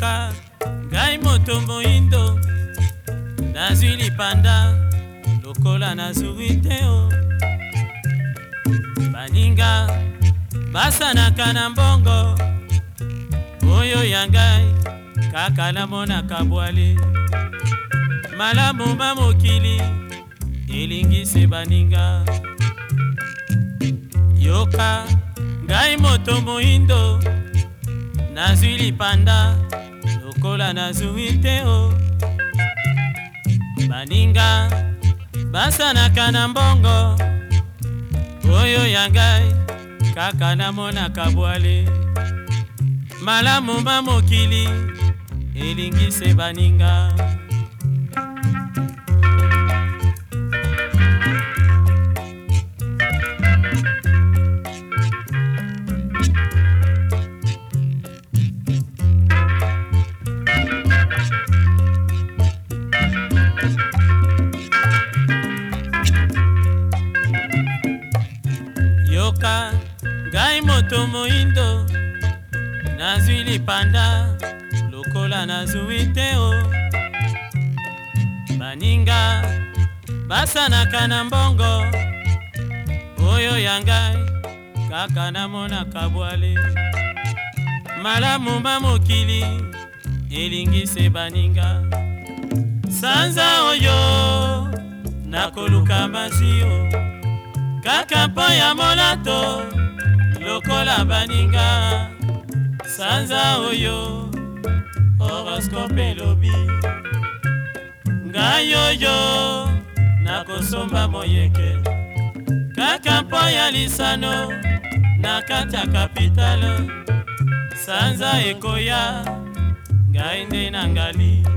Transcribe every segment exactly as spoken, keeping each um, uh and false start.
yoka ngai moto moindo nazwi lipanda lokola nazwi te o baninga basanaka na mbongo oyo ya ngai kaka namonaka bwale malamu ma mokili elingise baninga yoka ngai moto moindo nazwi lipanda lokola nazwi te o baninga basanaka na mbongo oyo ya ngai kaka namonaka bwale malamu ma mokili elingise baninga yoka ngai moto moindo nazwi lipanda lokola nazwi te o baninga basanaka na mbongo oyo ya ngai kaka namonaka bwale malamu ma mokili elingise baninga sanza oyo nakoluka masio kaka mpo ya molato lokola baninga sanza oyo horoscope elobi ngai oyo nakosomba moyeke kaka mpo ya lisano na kati ya kapitale sanza ekoya ngai nde na ngali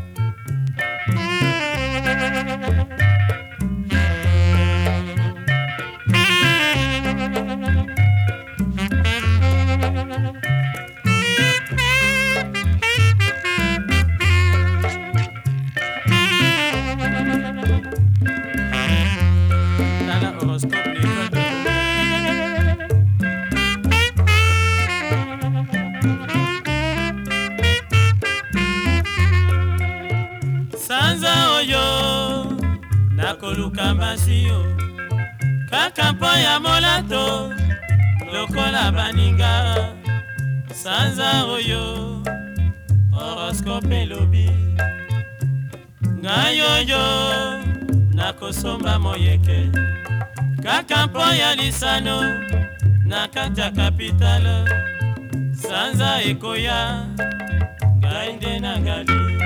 sanza oyo nakoluka masio kaka mpo ya molato lokola baninga sanza oyo horoscope elobi ngai oyo nakosomba moyeke kaka mpo ya lisano na kati ya kapitale sanza ekoya ngai nde na ngali